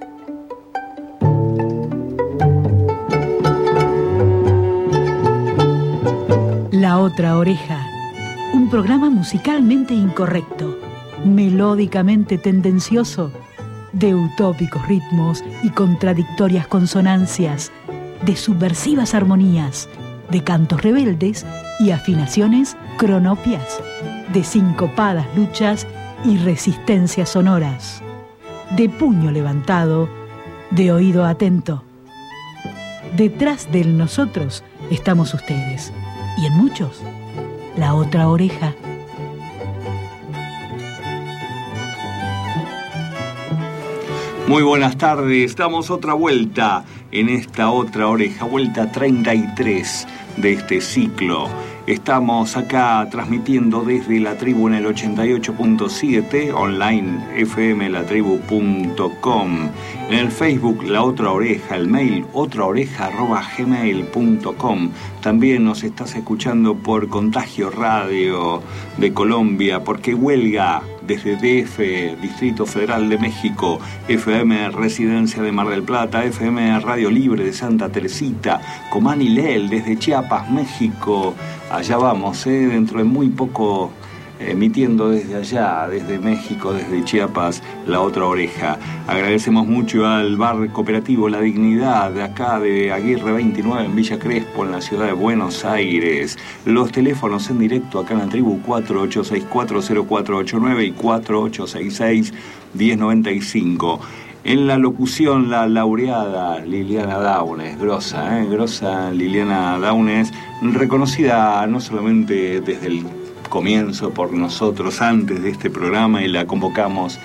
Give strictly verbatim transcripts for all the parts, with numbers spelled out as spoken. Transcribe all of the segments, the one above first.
La otra oreja, un programa musicalmente incorrecto, melódicamente tendencioso, de utópicos ritmos y contradictorias consonancias, de subversivas armonías, de cantos rebeldes y afinaciones cronopias, de sincopadas luchas y resistencias sonoras, de puño levantado, de oído atento. Detrás del nosotros estamos ustedes, y en muchos, la otra oreja. Muy buenas tardes, damos otra vuelta en esta otra oreja, vuelta treinta y tres de este ciclo. Estamos acá transmitiendo desde La Tribu en el ochenta y ocho punto siete, online f m la tribu punto com, en el Facebook La Otra Oreja, el mail otraoreja arroba gmail punto com. También nos estás escuchando por Contagio Radio de Colombia, porque huelga desde D F, Distrito Federal de México, F M Residencia de Mar del Plata, F M Radio Libre de Santa Teresita, Comán y Lel desde Chiapas, México. Allá vamos, ¿eh? Dentro de muy poco, emitiendo desde allá, desde México, desde Chiapas, La Otra Oreja. Agradecemos mucho al bar cooperativo La Dignidad, de acá de Aguirre veintinueve en Villa Crespo, en la ciudad de Buenos Aires. Los teléfonos en directo acá en la tribu cuatro ocho seis cuatro cero cuatro ocho nueve y cuatro ocho seis seis uno cero nueve cinco. En la locución, la laureada Liliana Daunes, grosa, ¿eh? grosa Liliana Daunes, reconocida no solamente desde el comienzo por nosotros antes de este programa, y la convocamos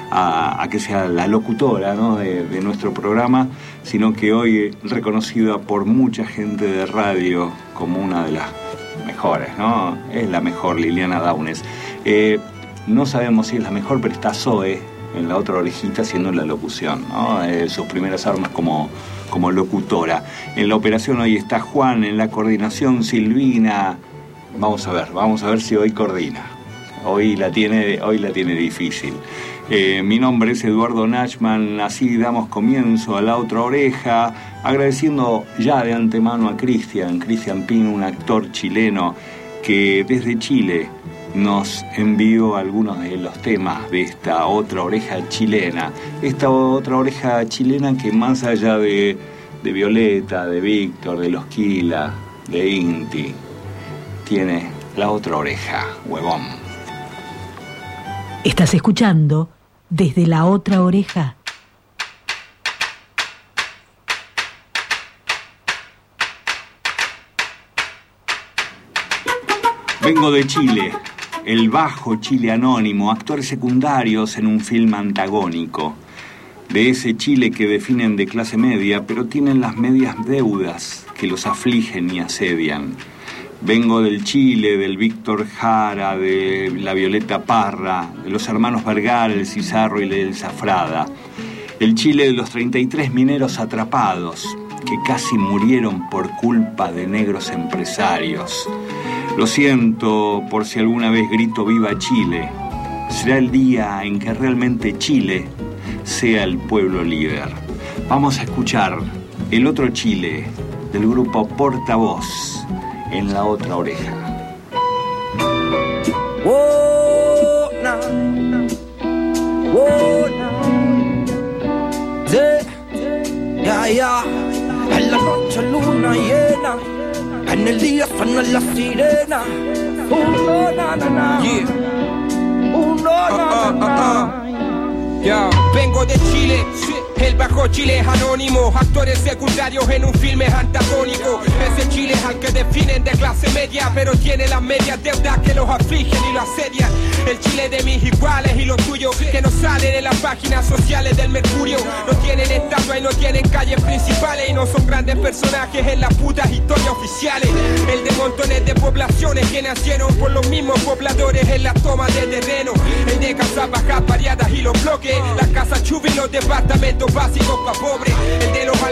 a, a que sea la locutora, ¿no? de, de nuestro programa, sino que hoy reconocida por mucha gente de radio como una de las mejores, ¿no? Es la mejor, Liliana Daunes. Eh, no sabemos si es la mejor, pero está Zoe en La Otra Orejita haciendo la locución, ¿no? Eh, sus primeras armas como, como locutora. En la operación hoy está Juan, en la coordinación Silvina. Vamos a ver, vamos a ver si hoy coordina. Hoy la tiene, hoy la tiene difícil. Eh, mi nombre es Eduardo Nachman, así damos comienzo a La Otra Oreja, agradeciendo ya de antemano a Cristian, Cristian Pin, un actor chileno que desde Chile nos envió algunos de los temas de esta otra oreja chilena. Esta otra oreja chilena que más allá de, de Violeta, de Víctor, de Los Quila, de Inti, tiene la otra oreja, huevón. Estás escuchando desde La Otra Oreja. Vengo de Chile. El bajo Chile anónimo, actores secundarios en un film antagónico. De ese Chile que definen de clase media, pero tienen las medias deudas que los afligen y asedian. Vengo del Chile, del Víctor Jara, de la Violeta Parra, de los hermanos Vergara, el Cizarro y el Zafrada. El Chile de los treinta y tres mineros atrapados, que casi murieron por culpa de negros empresarios. Lo siento por si alguna vez grito viva Chile. Será el día en que realmente Chile sea el pueblo líder. Vamos a escuchar el otro Chile del grupo Portavoz en La Otra Oreja. Oh, no. Oh, no. Yeah, yeah, yeah. En la noche luna llena, en el día suenan las sirenas. Oh, no, no, no, no. Yeah. Oh, no, no, no, no. Yeah. Vengo de Chile, el bajo Chile es anónimo, actores secundarios en un filme antagónico. Ese Chile es al que definen de clase media, pero tiene las medias deudas que los afligen y lo asedian. El Chile de mis iguales y los tuyos, que no salen en las páginas sociales del Mercurio. No tienen estatua y no tienen calles principales, y no son grandes personajes en las putas historias oficiales. El de montones de poblaciones que nacieron por los mismos pobladores en las tomas de terreno. El de casas bajas variadas y los bloques, las casas chubis y los departamentos básicos pa' pobres. El de los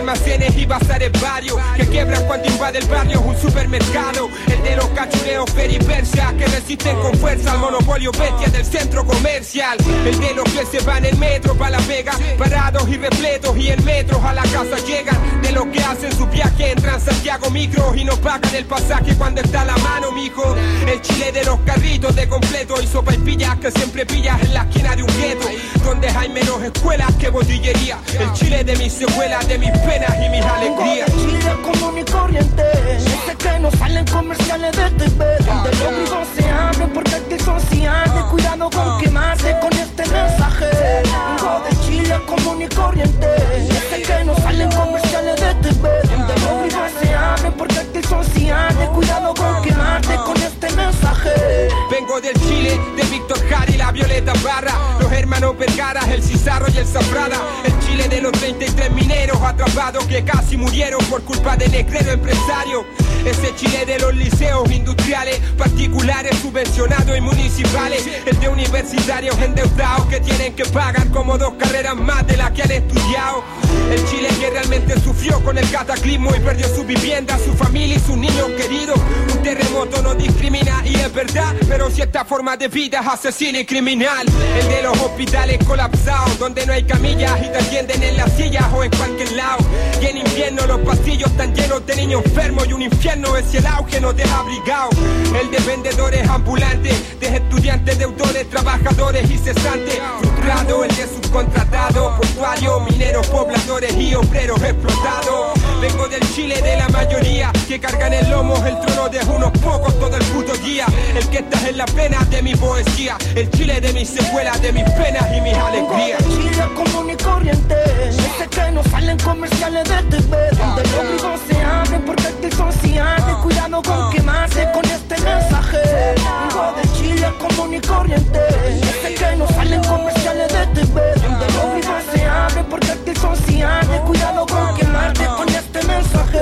almacenes y bazares varios que quiebran cuando invade el barrio un supermercado. El de los cachureos peripersia que resisten con fuerza al monopolio bestia del centro comercial. El de los que se van en metro pa' la pega, parados y repletos y en metros a la casa llegan. De los que hacen su viaje en Transantiago micro y no pagan el pasaje cuando está a la mano, mijo. El Chile de los carritos de completo y sopa y pillas que siempre pillas en la esquina de un gueto, donde hay menos escuelas que botillería. El Chile de mis secuelas, de mis penas y mis alegrías. El Chile común y corriente, ese que no salen comerciales de T V, donde los vivos se abren porque aquí son ciantes. Cuidado con quemarse con este mensaje. Vengo de Chile común y corriente, ese que no salen comerciales de T V, donde los vivos se abren porque aquí son ciantes. Cuidado con quemarte con este mensaje. Vengo del Chile de Víctor Jara y la Violeta Barra, los hermanos Vergara, el Cizarro y el Zafrada. El Chile de los treinta y tres mineros atrapados que casi murieron por culpa del negrero empresario. Ese Chile de los liceos industriales, particulares, subvencionados y municipales. El de universitarios endeudados que tienen que pagar como dos carreras más de las que han estudiado. El Chile que realmente sufrió con el cataclismo y perdió su vivienda, su familia y sus niños queridos. Un terremoto no discrimina y es verdad, pero cierta forma de vida es asesina y criminal. El de los hospitales colapsados, donde no hay camillas y te atienden en las sillas o en cualquier lado. Y en invierno los pasillos están llenos de niños enfermos y un infierno es el auge no desabrigado. El de vendedores ambulantes, de estudiantes, deudores, trabajadores y cesantes frustrados. El de subcontratados, portuarios, mineros, pobladores y obreros explotados. Vengo del Chile de la mayoría que cargan en lomos el trono de unos pocos todo el puto día. El que está en la plena de mi poesía, el Chile de mis secuelas, de mis penas y mis alegrías. El Chile común y corriente, ese que no salen comerciales de T V, donde los vivos se abren porque aquí son ciantes. Cuidado con quemarse con este mensaje. Vengo de Chile común y corriente, ese que no salen comerciales de T V, donde los vivos se abren porque aquí son ciantes. Cuidado con quemarte con este mensaje.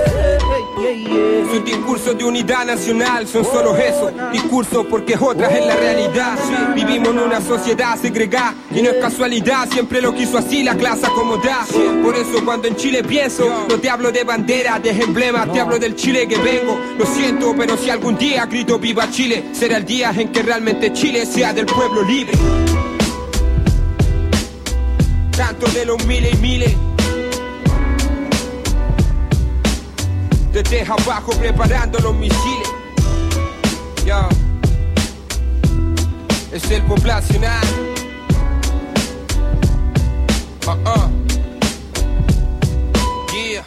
Sus discursos de unidad nacional son solo eso, discursos porque otras es la realidad. Vivimos en una sociedad segregada y no es casualidad, siempre lo quiso así la clase acomodada. Por eso cuando en Chile pienso, no te hablo de banderas, de emblemas, te hablo del Chile que vengo. Lo siento, pero si algún día grito viva Chile, será el día en que realmente Chile sea del pueblo libre. Tanto de los miles y miles, desde abajo preparando los misiles. Yo, es el poblacional. Uh -uh. Yeah.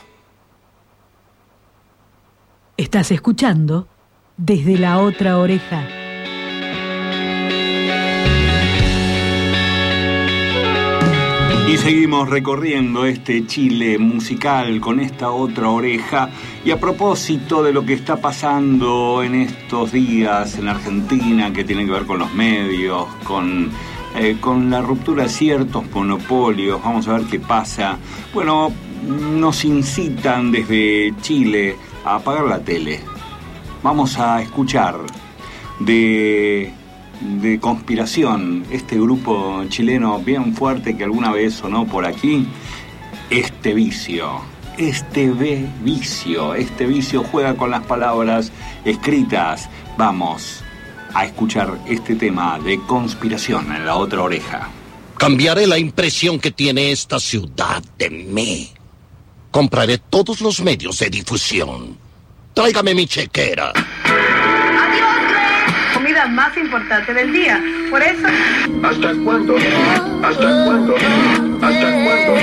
Estás escuchando Desde la Otra Oreja. Y seguimos recorriendo este Chile musical con esta otra oreja. Y a propósito de lo que está pasando en estos días en Argentina, que tiene que ver con los medios, con, eh, con la ruptura de ciertos monopolios, vamos a ver qué pasa. Bueno, nos incitan desde Chile a apagar la tele. Vamos a escuchar de... de Conspiración, este grupo chileno bien fuerte que alguna vez sonó por aquí. Este vicio, este ve vicio, este vicio juega con las palabras escritas. Vamos a escuchar este tema de Conspiración en la otra oreja. Cambiaré la impresión que tiene esta ciudad de mí. Compraré todos los medios de difusión. Tráigame mi chequera. Comida más importante del día. Por eso... ¿Hasta cuándo? ¿Hasta cuándo? ¿Hasta cuándo?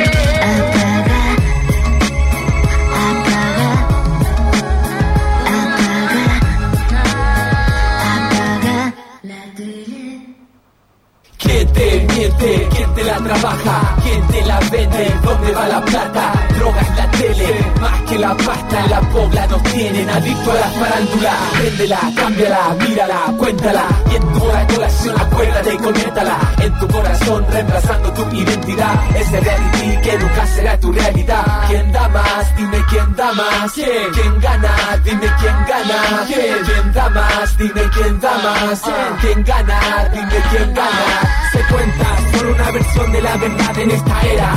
¿Quién te miente? ¿Quién te la trabaja? ¿Quién te la vende? ¿Dónde va la plata? Droga en la tele, más que la pasta. La pobla nos tienen adicto a la farándula. Véndela, cámbiala, mírala, cuéntala. Y en tu hora colación acuérdate y coméntala. En tu corazón reemplazando tu identidad. Ese reality que nunca será tu realidad. ¿Quién da más? Dime quién da más. ¿Quién? ¿Quién gana? Dime quién gana. ¿Quién? ¿Quién da más? Dime quién da más. ¿Quién? ¿Quién gana? Dime quién gana. Se cuenta solo una versión de la verdad en esta era. De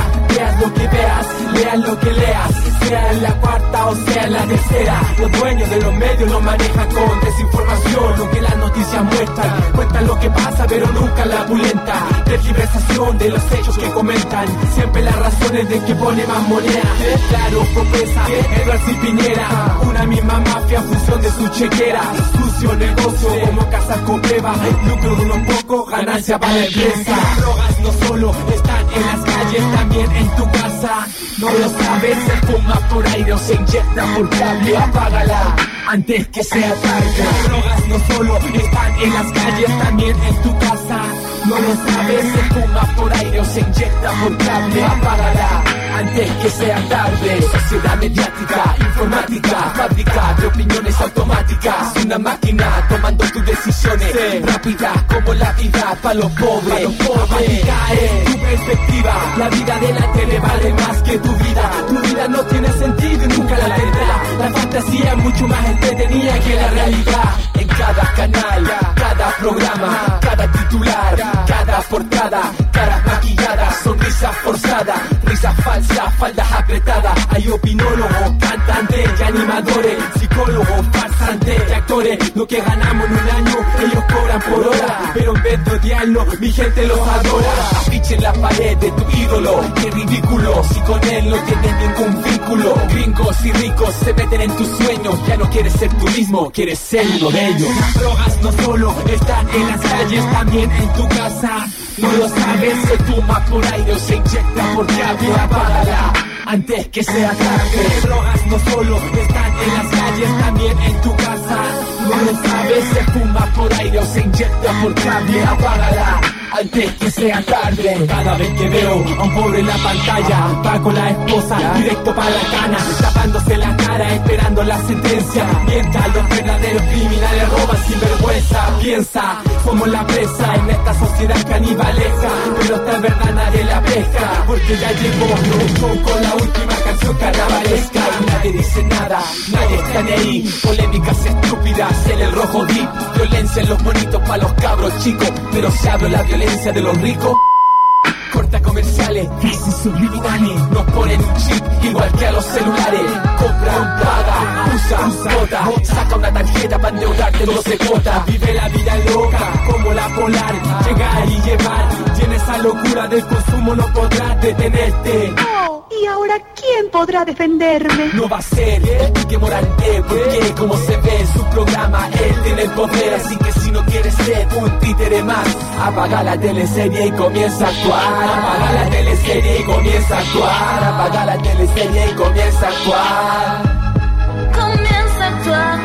veas lo que veas, leas lo que leas, sea en la cuarta o sea en la tercera. Los dueños de los medios nos manejan con desinformación, lo que las noticias muestran. Cuentan lo que pasa pero nunca la pulenta. Tergiversación de los hechos que comentan, siempre las razones de que pone más moneda. Claro, Copesa, Edwards y Piñera, una misma mafia en función de su chequera. Sucio negocio como Casa Copeva, lucro de unos pocos, ganancia para la empresa. Las drogas no solo están en las calles, también en tu casa. No lo sabes, se fuma por aire o se inyecta por cable. Apágala antes que sea tarde. Las drogas no solo están en las calles, también en tu casa. No lo sabes, se fuma por aire o se inyecta por cable. Apágala antes que sea tarde. Sociedad mediática, informática, fábrica de opiniones automáticas. Una máquina tomando tus decisiones, sí, rápidas como la vida pa' los pobres. Pa los pobres. Es tu perspectiva, la vida de la tele vale más que tu vida. Tu vida no tiene sentido y nunca la tendrá. La fantasía es mucho más entretenida que la realidad. En cada canal, cada programa, cada titular, cada portada, caras maquilladas, sonrisas forzadas, risas falsas, faldas apretadas. Hay opinólogos, cantantes y animadores, psicólogos, farsantes y actores. Lo que ganamos en un año, ellos cobran por hora, pero en vez de odiarnos, mi gente los adora. Afiche en la pared de tu ídolo, qué ridículo, si con él no tienes ningún vínculo. Gringos y ricos se meten en tus sueños, ya no quieres ser tú mismo, quieres ser uno de ellos. Las drogas no solo están en las calles, también en tu casa. No lo sabes, se fuma por aire o se inyecta por cable. Apágala antes que sea tarde. Las drogas no solo están en las calles, también en tu casa. No lo sabes, se fuma por aire o se inyecta por cable. Apágala antes que sea tarde. Cada vez que veo a un pobre en la pantalla, va con la esposa directo para la cana, tapándose la cara esperando la sentencia. Mientras los verdaderos criminales roban sin vergüenza. Piensa, somos la presa en esta sociedad canibaleja, pero esta verdad nadie la pesca, porque ya llegó Loco con la última canción carnavalesca. Y nadie dice nada, nadie está ni ahí. Polémicas estúpidas en el rojo deep, violencia en los bonitos pa' los cabros chicos, pero se abre la violencia de los ricos. Corta comerciales, crisis subliminales, nos ponen un chip igual que a los celulares. Compra, paga, usa, vota, saca una tarjeta para endeudarte doce cuotas. Vive la vida loca como la polar, llegar y llevar, y en esa locura del consumo no podrás detenerte. Oh, ¿y ahora quién podrá defenderme? No va a ser el Quique Morandé, porque como se ve en su programa, él tiene el poder. Así que si no quieres ser un títere más, apaga la teleserie y comienza a actuar. Apaga la teleserie y comienza a actuar. Apaga la teleserie y comienza a actuar. Comienza a actuar.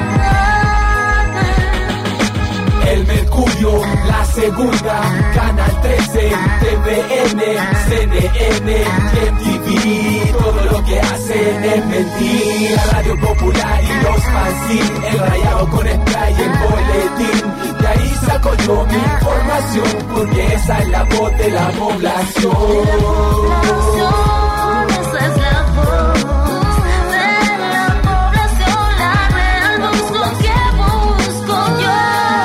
El Mercurio, la segunda, Canal trece, T V N, C N N, M T V. Todo lo que hacen es mentir. La Radio Popular y los fanzines, el rayado con spray y el boletín. De ahí saco yo mi información, porque esa es la voz de la población. Esa es la voz de la población, la real voz, lo que busco yo.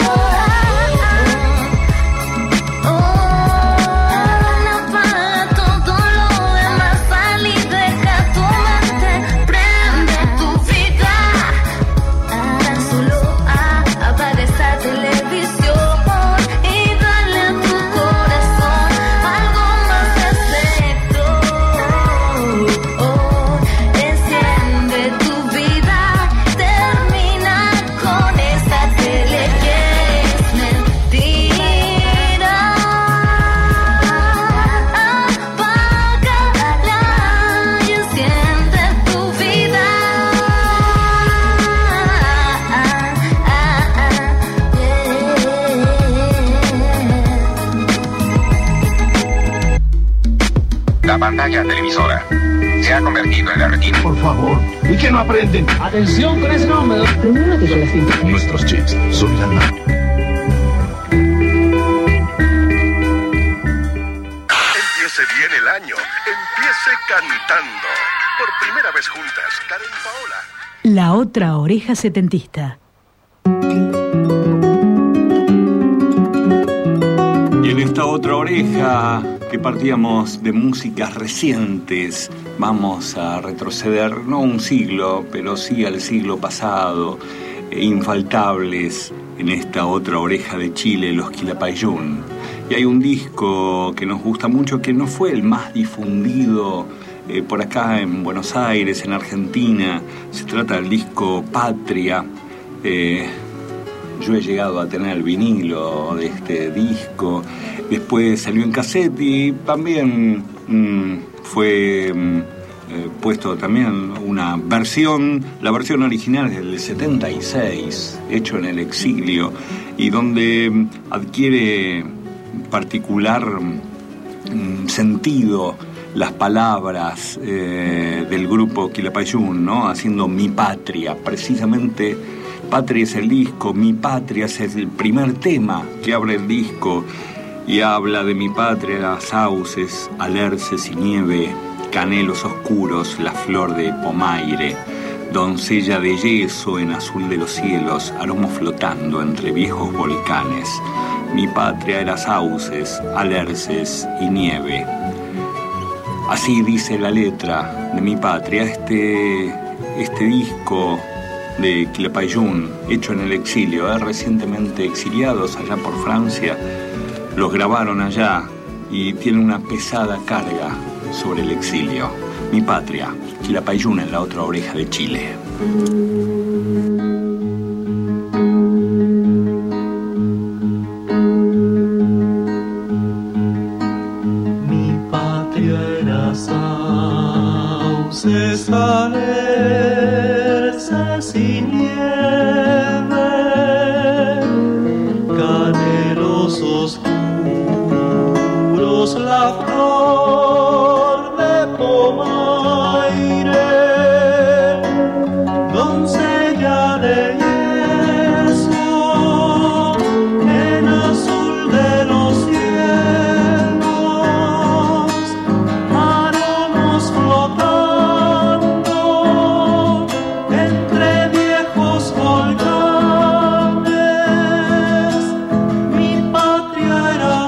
La pantalla televisora se ha convertido en la retina. Por favor, ¿y que no aprenden? Atención con ese nombre. Nuestros chips son la mano. Empiece bien el año. Empiece cantando. Por primera vez juntas, Karen Paola. La otra oreja setentista. Y en esta otra oreja que partíamos de músicas recientes, vamos a retroceder no un siglo, pero sí al siglo pasado, e infaltables en esta otra oreja de Chile, los Quilapayún. Y hay un disco que nos gusta mucho, que no fue el más difundido eh, por acá en Buenos Aires, en Argentina. Se trata del disco Patria. Eh, yo he llegado a tener el vinilo de este disco. Después salió en cassette y también mmm, fue mmm, eh, puesto también una versión, la versión original es del setenta y seis, hecho en el exilio, y donde mmm, adquiere particular mmm, sentido las palabras eh, del grupo Quilapayún, ¿no? Haciendo Mi Patria, precisamente. Patria es el disco, Mi Patria es el primer tema que abre el disco y habla de mi patria, sauces, alerces y nieve, canelos oscuros, la flor de pomaire, doncella de yeso en azul de los cielos, aromo flotando entre viejos volcanes. Mi patria era sauces, alerces y nieve. Así dice la letra de Mi Patria. Este, este disco de Quilapayún, hecho en el exilio, ¿eh? recientemente exiliados allá por Francia, los grabaron allá y tiene una pesada carga sobre el exilio. Mi Patria, Quilapayún en la otra oreja de Chile. Mi patria era sauces, alerces y nieve, canelos oscuros, la flor de pomaire, doncella de yeso en azul de los cielos, aromos flotando entre viejos volcanes. Mi patria era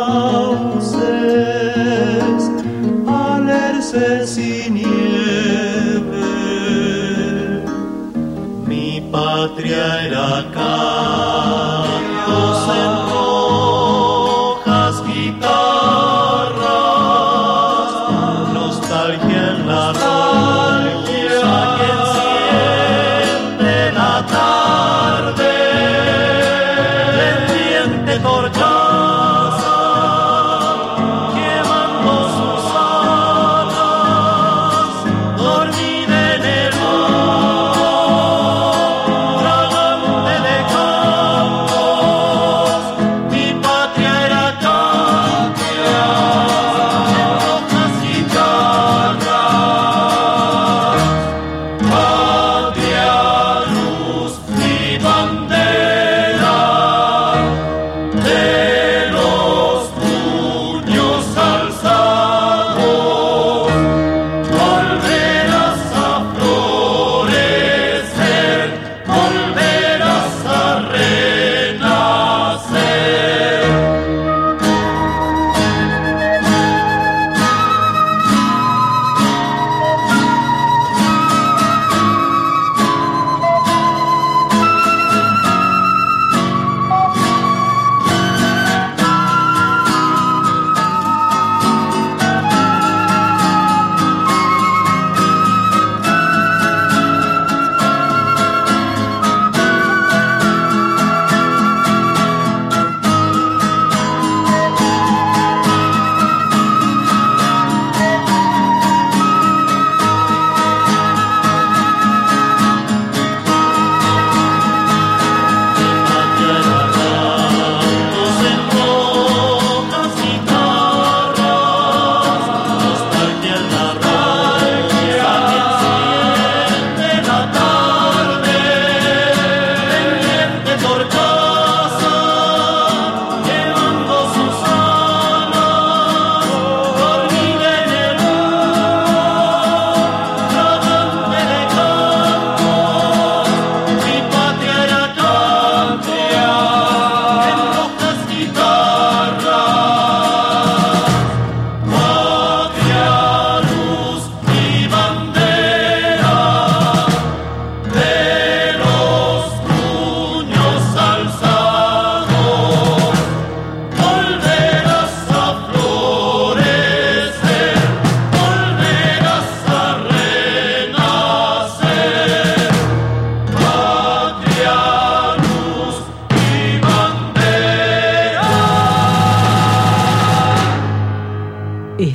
sauces, alerces y nieve. Mi patria era cantos en rojas guitarras, nostalgia en la rosa que enciende la tarde, pendiente torchaza, quemando sus alas, dormida en el mar, fragante de campos. Mi patria era cantia en rojas guitarras.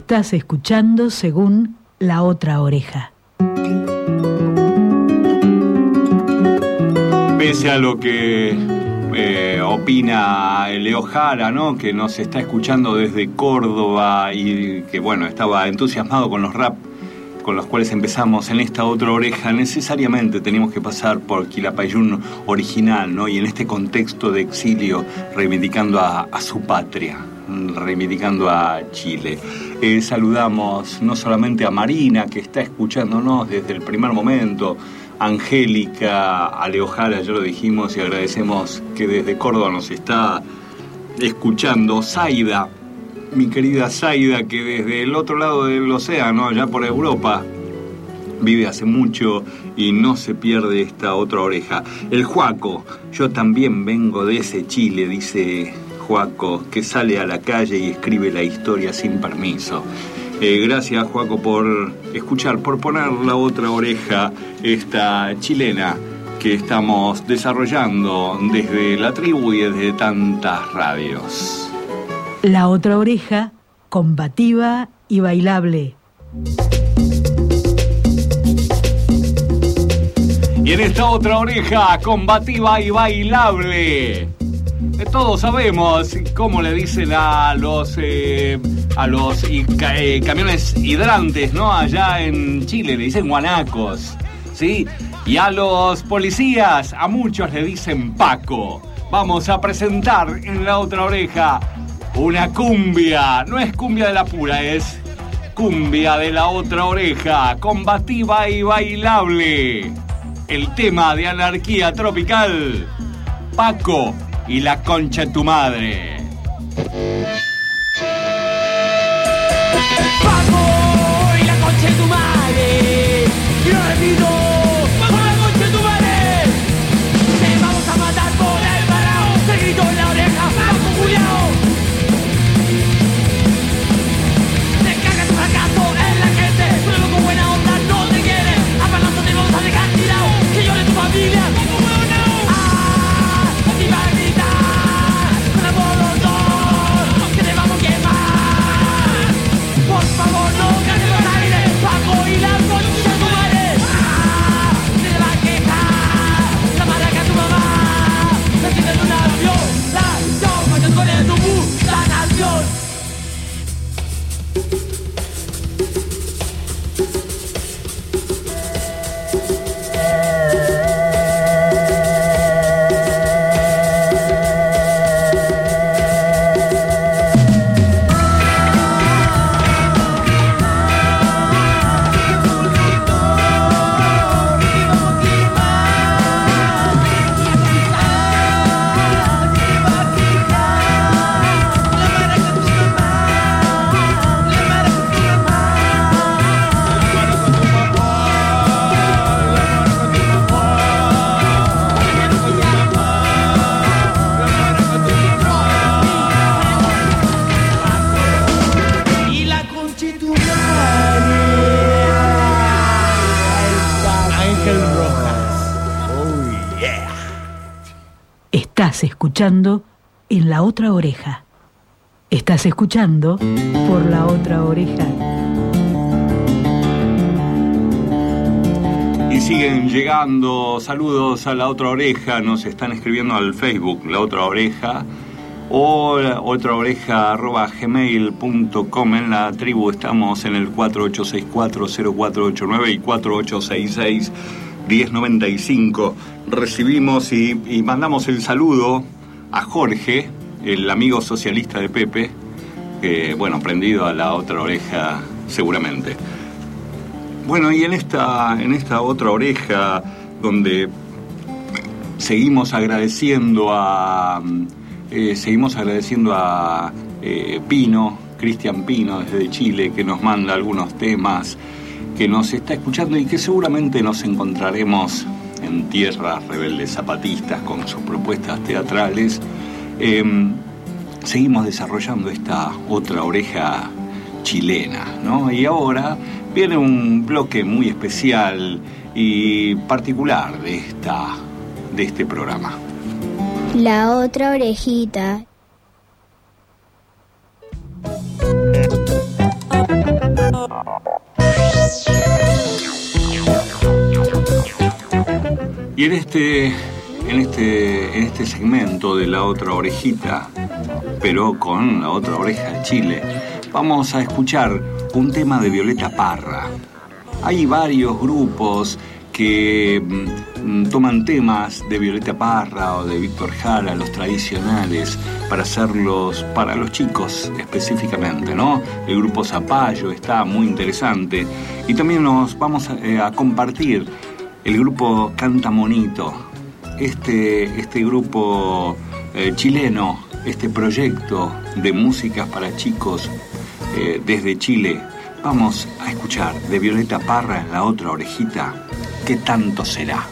Estás escuchando según La Otra Oreja. Pese a lo que eh, opina Leo Jara, ¿no?, que nos está escuchando desde Córdoba y que, bueno, estaba entusiasmado con los rap con los cuales empezamos en esta otra oreja, necesariamente tenemos que pasar por Quilapayún original, ¿no? Y en este contexto de exilio, reivindicando a, a su patria, reivindicando a Chile. Eh, saludamos no solamente a Marina, que está escuchándonos desde el primer momento, a Angélica, a Leo Jara, ya lo dijimos, y agradecemos que desde Córdoba nos está escuchando. Zaida, mi querida Zaida, que desde el otro lado del océano, allá por Europa, vive hace mucho y no se pierde esta otra oreja. El Juaco, yo también vengo de ese Chile, dice Juaco, que sale a la calle y escribe la historia sin permiso. Eh, gracias, Juaco, por escuchar, por poner la otra oreja, esta chilena que estamos desarrollando desde la tribu y desde tantas radios. La Otra Oreja, combativa y bailable. Y en esta otra oreja, combativa y bailable, todos sabemos cómo le dicen a los eh, a los y, eh, camiones hidrantes, ¿no? Allá en Chile le dicen guanacos, ¿sí? Y a los policías, a muchos le dicen Paco. Vamos a presentar en la otra oreja una cumbia, no es cumbia de la pura, es cumbia de la otra oreja, combativa y bailable. El tema de Anarquía Tropical, Paco y la concha de tu madre. Paco y la concha de tu madre, yo repito, Paco y la concha de tu madre. Te vamos a matar por el parao, te grito en la oreja, Paco culiao. Familia, ah, y va a gritar con la molotov que te vamos a quemar. Por favor, no ganes los aires, Paco y la concha de tu madre. Ah, se te va a quejar la maraca a tu mamá. No tienes una violación, cuando con el tu puta nación. Estás escuchando en La Otra Oreja. Estás escuchando por La Otra Oreja. Y siguen llegando saludos a La Otra Oreja. Nos están escribiendo al Facebook La Otra Oreja o otraoreja arroba gmail punto com. En la tribu estamos en el cuatro ocho seis cuatro cero cuatro ocho nueve y cuatro ocho seis seis uno cero nueve cinco. Recibimos y, y mandamos el saludo a Jorge, el amigo socialista de Pepe, que, bueno, prendido a La Otra Oreja seguramente. Bueno, y en esta, en esta otra oreja, donde seguimos agradeciendo a eh, seguimos agradeciendo a eh, Pino, Cristian Pino desde Chile, que nos manda algunos temas, que nos está escuchando y que seguramente nos encontraremos en tierras rebeldes zapatistas con sus propuestas teatrales. Eh, seguimos desarrollando esta otra oreja chilena, ¿no? Y ahora viene un bloque muy especial y particular de esta de este programa. La otra orejita. Y en este, en este, en este segmento de La Otra Orejita, pero con la otra oreja de Chile, vamos a escuchar un tema de Violeta Parra. Hay varios grupos que mm, toman temas de Violeta Parra o de Víctor Jara, los tradicionales, para hacerlos para los chicos específicamente, ¿no? El grupo Zapallo está muy interesante. Y también nos vamos a, eh, a compartir el grupo Canta Monito, este, este grupo eh, chileno, este proyecto de música para chicos eh, desde Chile. Vamos a escuchar de Violeta Parra en La Otra Orejita, ¿qué tanto será?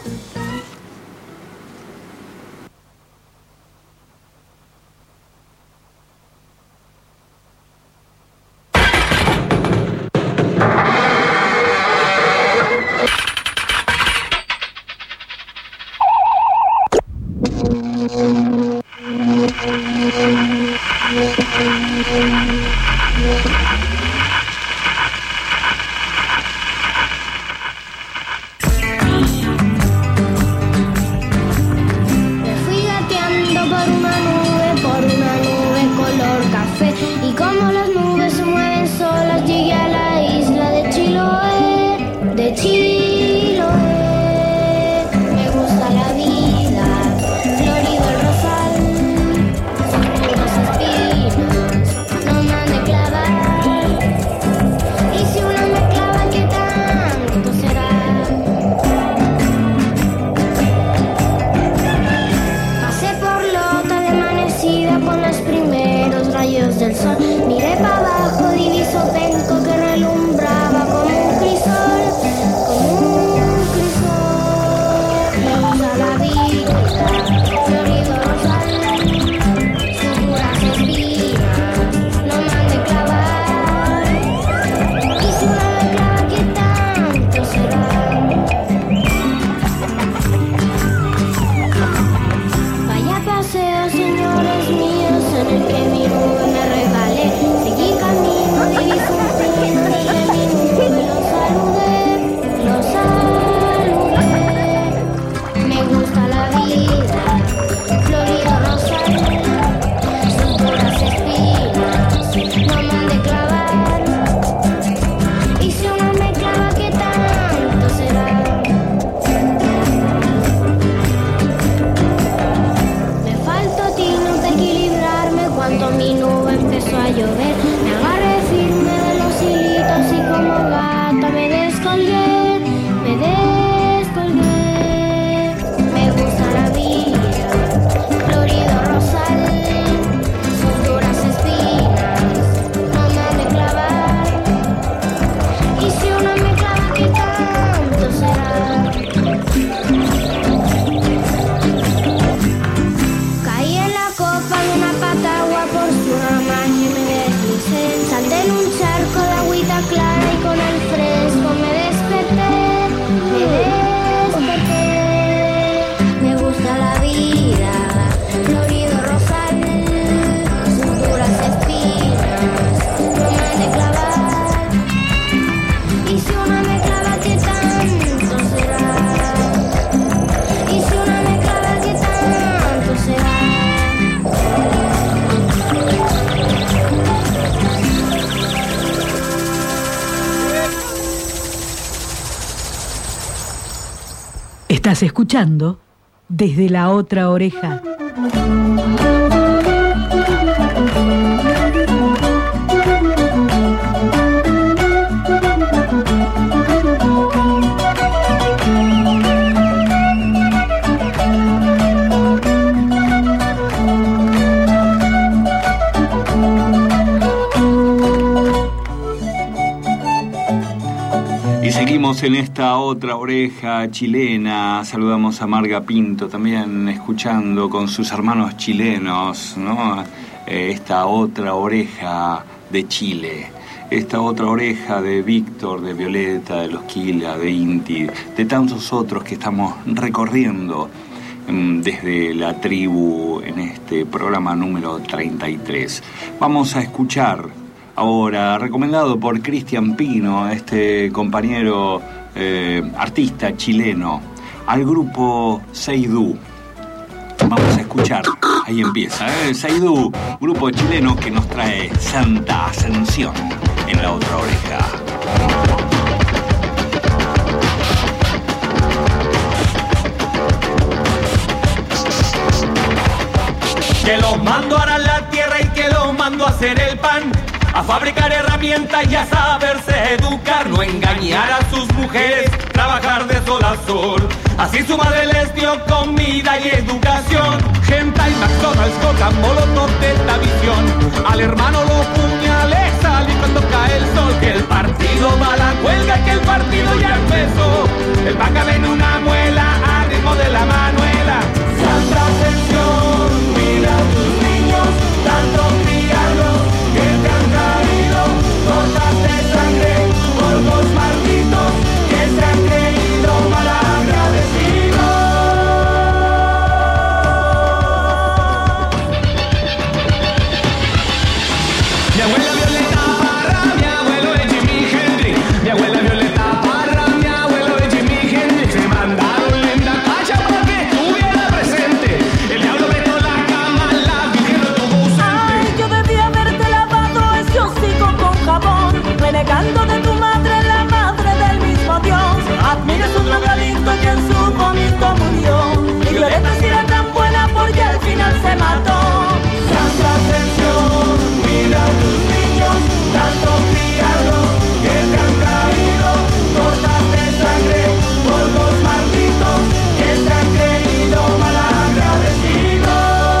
Estás escuchando Desde la Otra Oreja. Seguimos en esta otra oreja chilena. Saludamos a Marga Pinto también, escuchando con sus hermanos chilenos, ¿no? Eh, esta otra oreja de Chile, esta otra oreja de Víctor, de Violeta, de Los Quila, de Inti, de tantos otros que estamos recorriendo mmm, desde la tribu en este programa número treinta y tres. Vamos a escuchar ahora, recomendado por Cristian Pino, este compañero eh, artista chileno, al grupo Seidú. Vamos a escuchar, ahí empieza, ¿eh? Seidú, grupo chileno que nos trae Santa Ascensión en la otra oreja. Que los mando a arar la tierra y que los mando a hacer el pan, a fabricar herramientas y a saberse educar, no engañar a sus mujeres, trabajar de sol a sol. Así su madre les dio comida y educación. Hentai, McDonald's, Coca, Molotov, Delta Visión. Al hermano lo puñales, sale cuando cae el sol. Que el partido va a la huelga, que el partido ya empezó. El pan cabe en una muela, al ritmo de la manuela. Santa Ascensión, mira a tus niños, tanto criarlos, que te han traído gotas de sangre, polvos malditos, que se han creído malagradecidos. Mi abuela Violeta Parra, mi abuelo es Jimi Hendrix. Mi abuela Violeta Parra, mi abuelo es Jimi Hendrix. Se mandaron lenta cacha para que estuviera presente. El diablo vetó la cama, la virgen lo tuvo ausente. Ay, yo debía haberte lavado ese hocico con jabón, renegando de tu madre, la madre del mismo Dios. Admira su drogadicto que en su vómito murió. Y Violeta si era tan buena porque al final se mató. Santa Ascensión, mira a tus niños, tanto criados, que te han traído gotas de sangre, polvos malditos, que se han creído malagradecidos.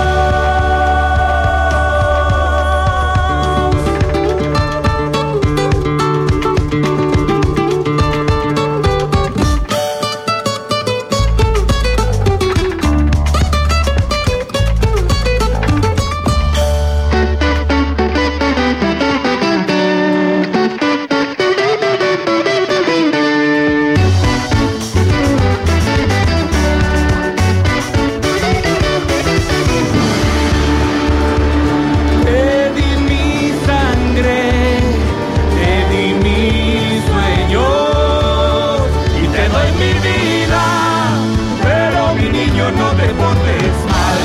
Te di mi sangre, te di mis sueños y te doy mi vida, pero mi niño no te portes mal.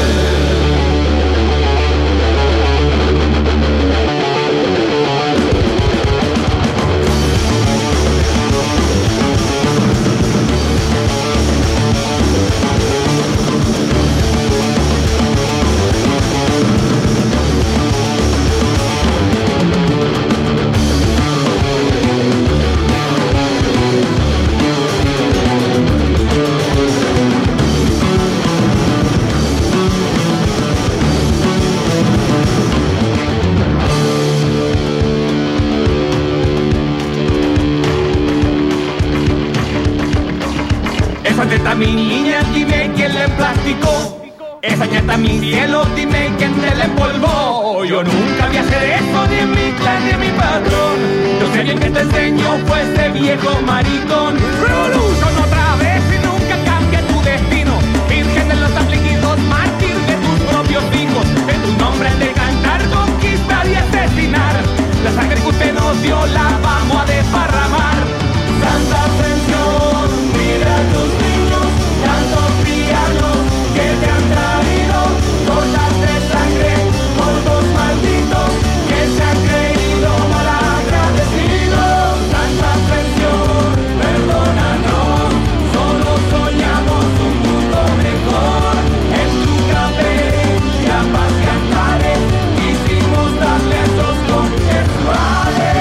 Esa teta mi niña, dime quién le plasticó. Esa ñata mi cielo, dime quién te le empolvó. Yo nunca vi hacer eso, ni en mi clan, ni en mi patrón. Yo sé bien que te enseñó, fue ese viejo maricón. Revolution otra vez y nunca cambie tu destino. Virgen de los afligidos, mártir de tus propios hijos. En tu nombre de cantar, conquistar y asesinar. La sangre que usted nos dio, la vamos a desparramar. Santa Ascensión, mira a tus niños, tantos criados, que te han traído gotas de sangre, polvos malditos, que se han creído malagradecidos. Santa Ascensión, perdónanos, solo soñamos un mundo mejor. En tu caperia, paz cantares, quisimos darle esos conceptuales.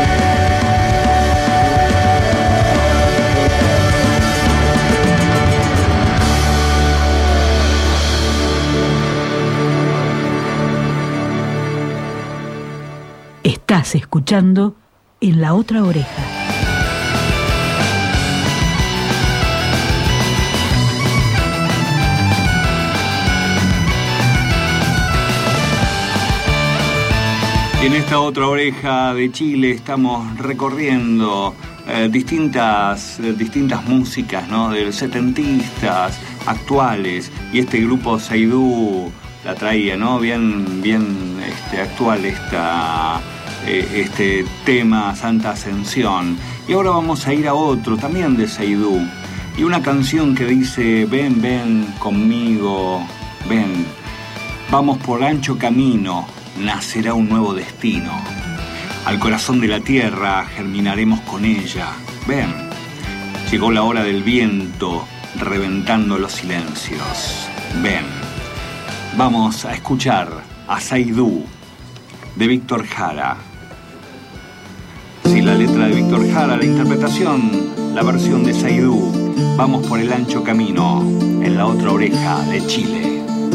Estás escuchando En la otra oreja. En esta otra oreja de Chile estamos recorriendo eh, distintas, eh, distintas músicas, ¿no? De los setentistas, actuales, y este grupo Seidú la traía, ¿no? Bien, bien este, actual esta, eh, este tema Santa Ascensión. Y ahora vamos a ir a otro, también de Seydoux, y una canción que dice: ven, ven conmigo, ven, vamos por ancho camino, nacerá un nuevo destino. Al corazón de la tierra germinaremos con ella. Ven, llegó la hora del viento, reventando los silencios. Ven, vamos a escuchar a Seydoux de Víctor Jara. Sí, la letra de Víctor Jara, la interpretación, la versión de Seydoux. Vamos por el ancho camino, en la otra oreja de Chile.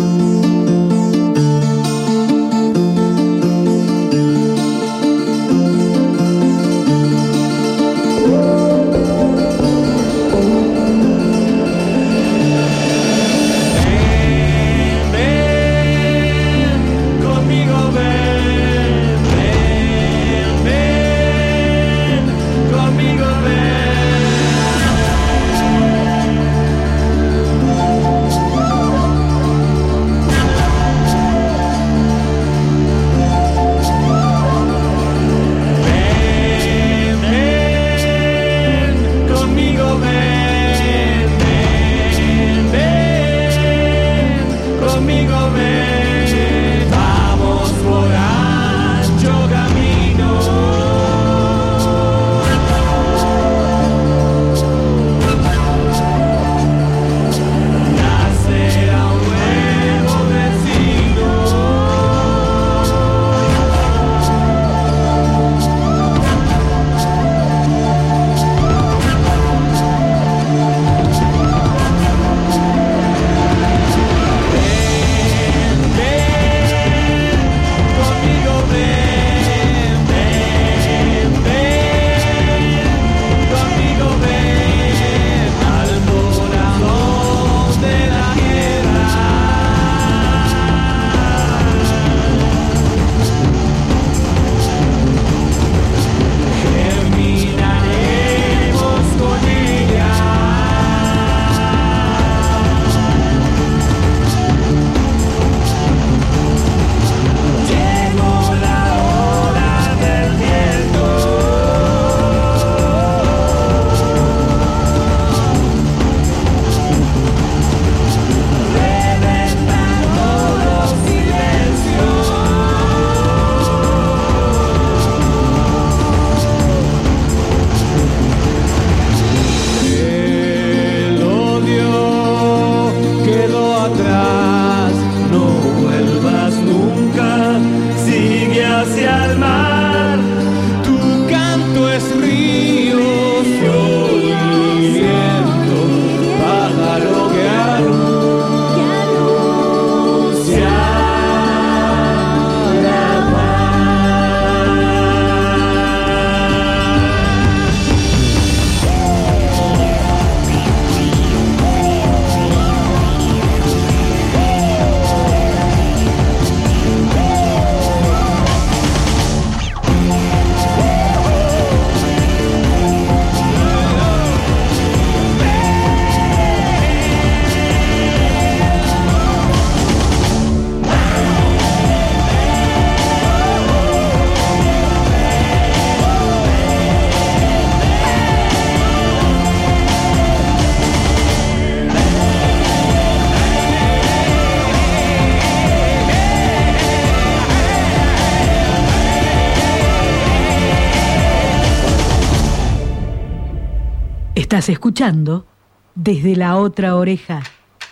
Estás escuchando Desde la Otra Oreja.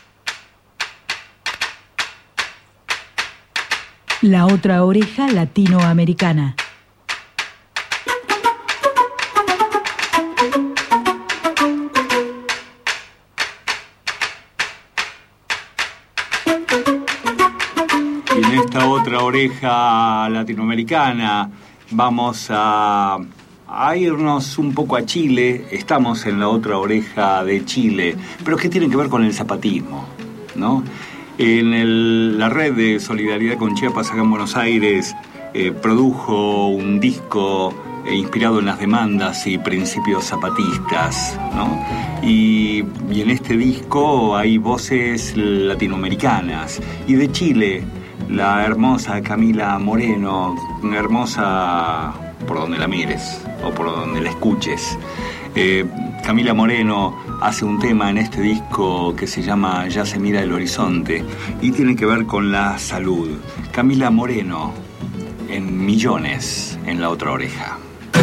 La Otra Oreja Latinoamericana. Y en esta otra oreja latinoamericana vamos a... a irnos un poco a Chile. Estamos en la otra oreja de Chile, pero ¿qué tiene que ver con el zapatismo? ¿No? En el, la red de solidaridad con Chiapas acá en Buenos Aires eh, produjo un disco eh, inspirado en las demandas y principios zapatistas, ¿no? Y, y en este disco hay voces latinoamericanas y de Chile la hermosa Camila Moreno, hermosa por donde la mires o por donde la escuches. Eh, Camila Moreno hace un tema en este disco que se llama Ya se mira el horizonte y tiene que ver con la salud. Camila Moreno en Millones en la otra oreja.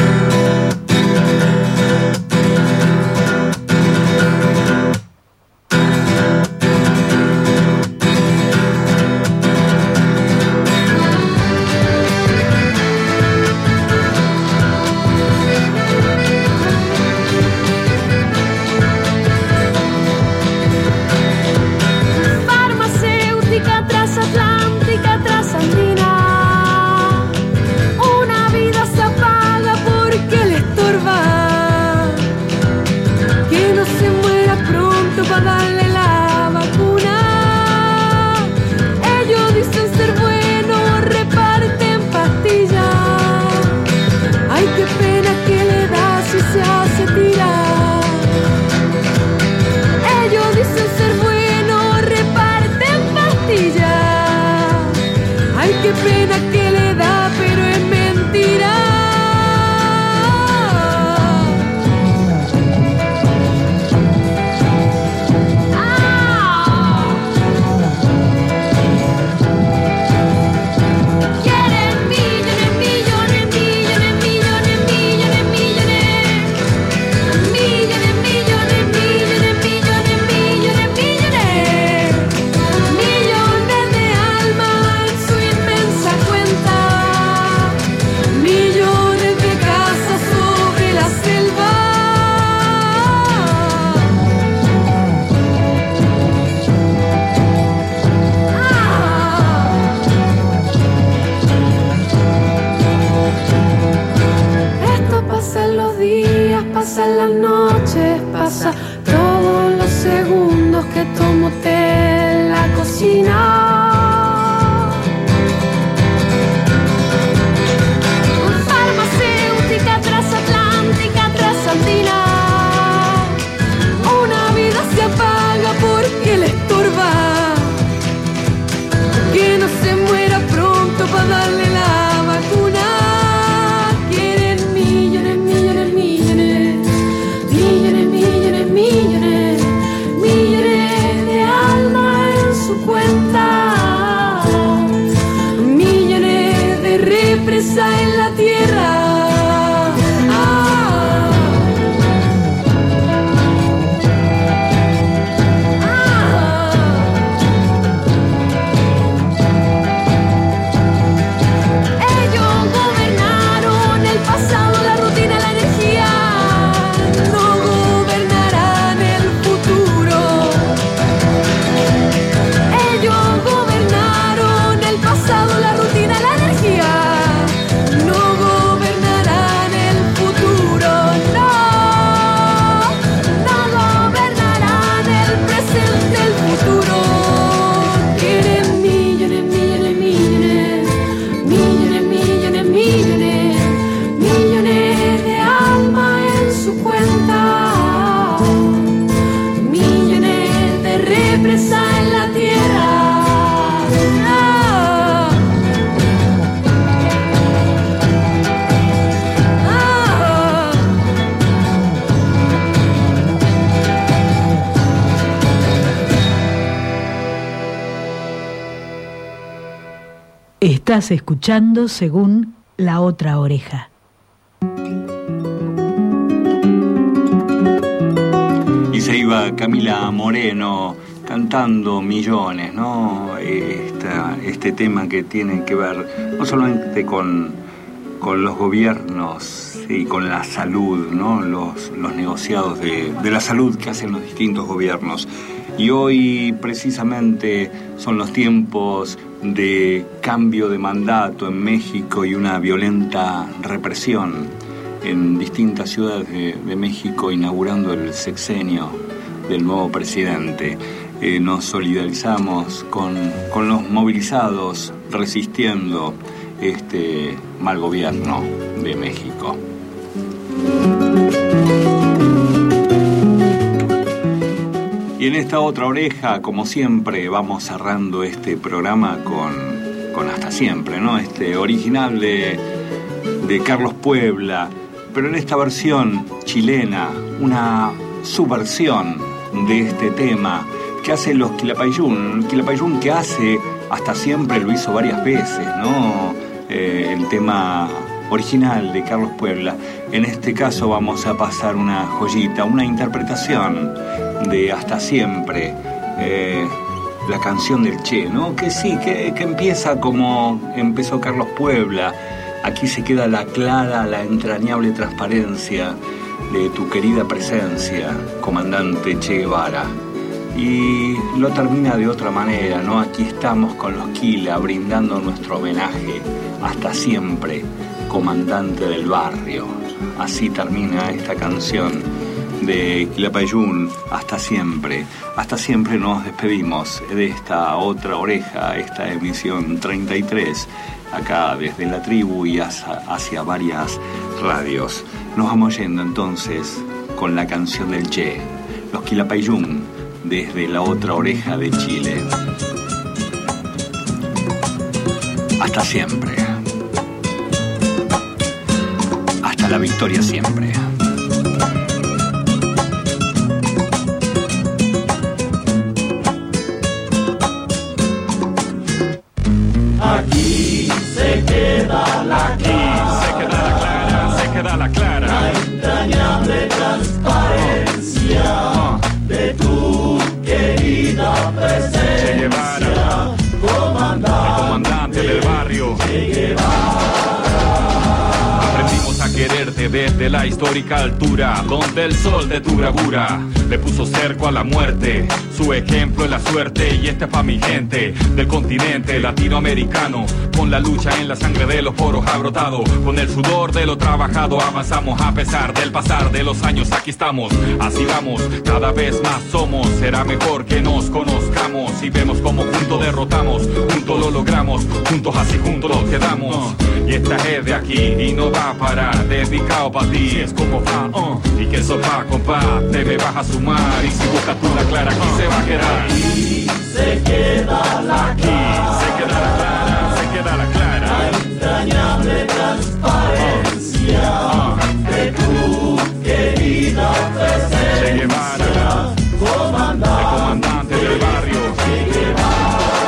Estás escuchando Según la Otra Oreja. Y se iba Camila Moreno cantando Millones, ¿no? Esta, este tema que tiene que ver no solamente con, con los gobiernos y con la salud, ¿no? Los, los negociados de, de la salud que hacen los distintos gobiernos. Y hoy precisamente son los tiempos de cambio de mandato en México y una violenta represión en distintas ciudades de, de México, inaugurando el sexenio del nuevo presidente. Eh, nos solidarizamos con, con los movilizados resistiendo este mal gobierno de México. Y en esta otra oreja, como siempre, vamos cerrando este programa con con Hasta Siempre, ¿no? Este original de, de Carlos Puebla, pero en esta versión chilena, una subversión de este tema que hacen los Quilapayún, Quilapayún que hace Hasta Siempre, lo hizo varias veces, ¿no? Eh, el tema original de Carlos Puebla. En este caso vamos a pasar una joyita, una interpretación de Hasta Siempre, eh, la canción del Che, ¿no? Que sí, que, que empieza como empezó Carlos Puebla. Aquí se queda la clara, la entrañable transparencia de tu querida presencia, comandante Che Guevara. Y lo termina de otra manera, ¿no? Aquí estamos con los Quila brindando nuestro homenaje. Hasta siempre, comandante del barrio. Así termina esta canción de Quilapayún. Hasta siempre. Hasta siempre nos despedimos de esta otra oreja, esta emisión treinta y tres, acá desde la tribu y hacia, hacia varias radios. Nos vamos yendo entonces con la canción del Che, los Quilapayún, desde la otra oreja de Chile. Hasta siempre. Hasta la victoria siempre. Aquí se queda la clara, se queda la clara, se queda la clara, la entrañable transparencia uh. de tu querida presencia. Che Guevara, comandante, el comandante del barrio. Che Guevara. Aprendimos a quererte desde la histórica altura, donde el sol de tu bravura le puso cerco a la muerte. Su ejemplo es la suerte, y este pa' mi gente del continente latinoamericano. Con la lucha en la sangre de los poros ha brotado, con el sudor de lo trabajado avanzamos a pesar del pasar de los años. Aquí estamos, así vamos, cada vez más somos. Será mejor que nos conozcamos y vemos como juntos derrotamos, juntos lo logramos, juntos así juntos nos quedamos. Y esta es de aquí y no va a parar, dedicado pa' ti, si es como va, uh, y que eso va, compa, te me vas a sumar. Y si buscas tú la clara, aquí uh, se va a quedar. Aquí se queda la clara, se queda la clara, se queda la clara, la entrañable transparencia uh, de tu querida presencia. Che Guevara, comandante, el comandante del barrio. Che Guevara.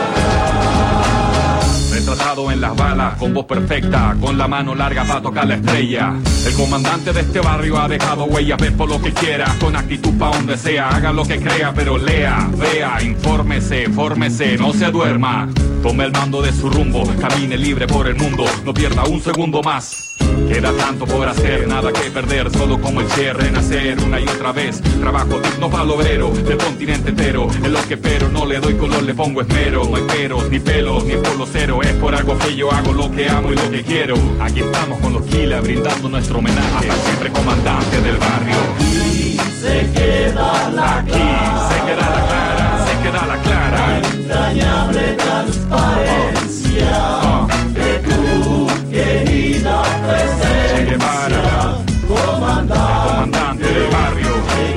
Retratado en las balas, con voz perfecta, con la mano larga para tocar la estrella. El comandante de este barrio ha dejado huella, ve por lo que quiera, con actitud pa' donde sea, haga lo que crea, pero lea, vea, infórmese, fórmese, no se duerma. Tome el mando de su rumbo, camine libre por el mundo, no pierda un segundo más. Queda tanto por hacer, nada que perder, solo como el Che renacer una y otra vez. Trabajo digno para el obrero del continente entero, en lo que espero no le doy color, le pongo esmero. No hay peros, ni pelos, ni polo cero, es por algo que yo hago lo que amo y lo que quiero. Aquí estamos con los Quila brindando nuestro homenaje, hasta siempre comandante del barrio. Aquí se queda la Aquí clara, se queda la clara, se queda la clara, la entrañable transparencia uh, de tu querida presencia. Che Guevara, comandante, el comandante del barrio.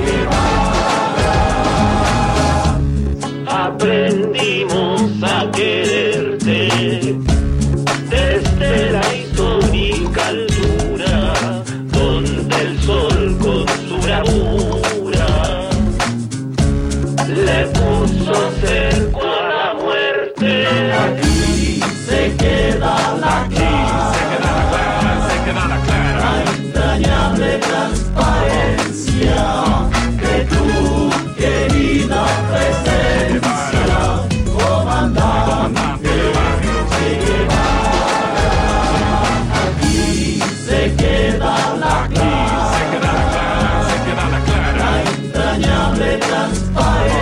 Aprendimos a quererte desde la histórica altura, donde el sol con su bravura le puso cerco a la muerte. Aquí se queda la clara, se queda la clara, se queda la clara, la entrañable transparencia de tu querida presencia. Comandante del barrio. Che Guevara. Aquí se queda la clara, se queda la clara, se queda la clara, la entrañable transparencia